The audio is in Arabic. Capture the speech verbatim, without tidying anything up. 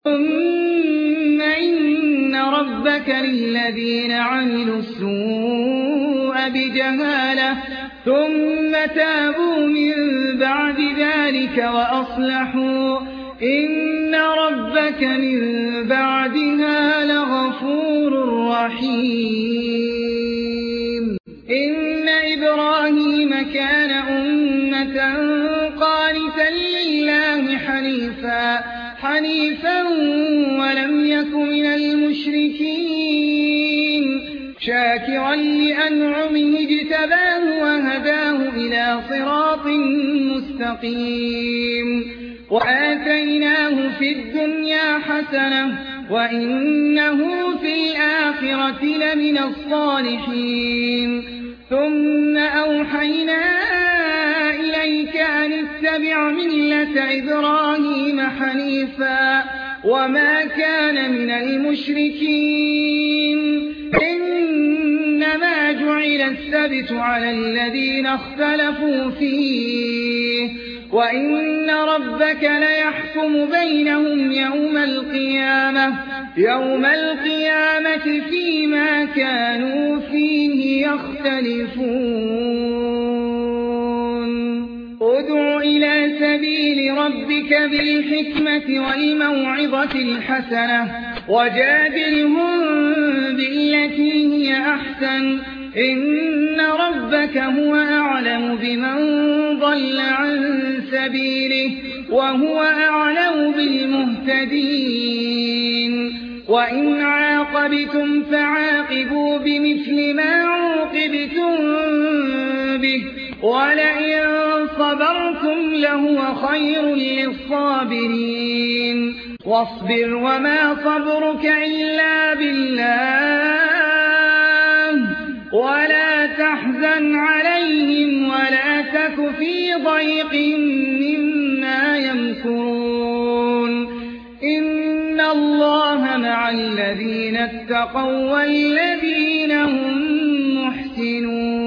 ثم إن ربك للذين عملوا السوء بجهالة ثم تابوا من بعد ذلك وأصلحوا إن ربك من بعدها لغفور رحيم. إن إبراهيم كان أمة قانتا لله حنيفا حنيفا ولم يك من المشركين شاكرا لأنعمه اجتباه وهداه إلى صراط مستقيم وآتيناه في الدنيا حسنة وإنه في الآخرة لمن الصالحين. ثم أوحينا إليك أن اتبع ملة إبراهيم حنيفا وما كان من المشركين. إنما جعل السبت على الذين اختلفوا فيه وإن ربك ليحكم بينهم يوم القيامة يوم القيامة فيما كانوا فيه يختلفون. ادع إلى سبيل ربك بالحكمة والموعظة الحسنة وجادلهم بالتي هي أحسن إن ربك هو أعلم بمن ضل عن سبيله وهو أعلم بالمهتدين. وإن عاقبتم فعاقبوا بمثل ما عوقبتم به ولئن صبرتم لهو خير للصابرين. واصبر وما صبرك إلا بالله ولا تحزن عليهم ولا تك في ضيق مما يمكرون. إن الله مع الذين اتقوا والذين هم محسنون.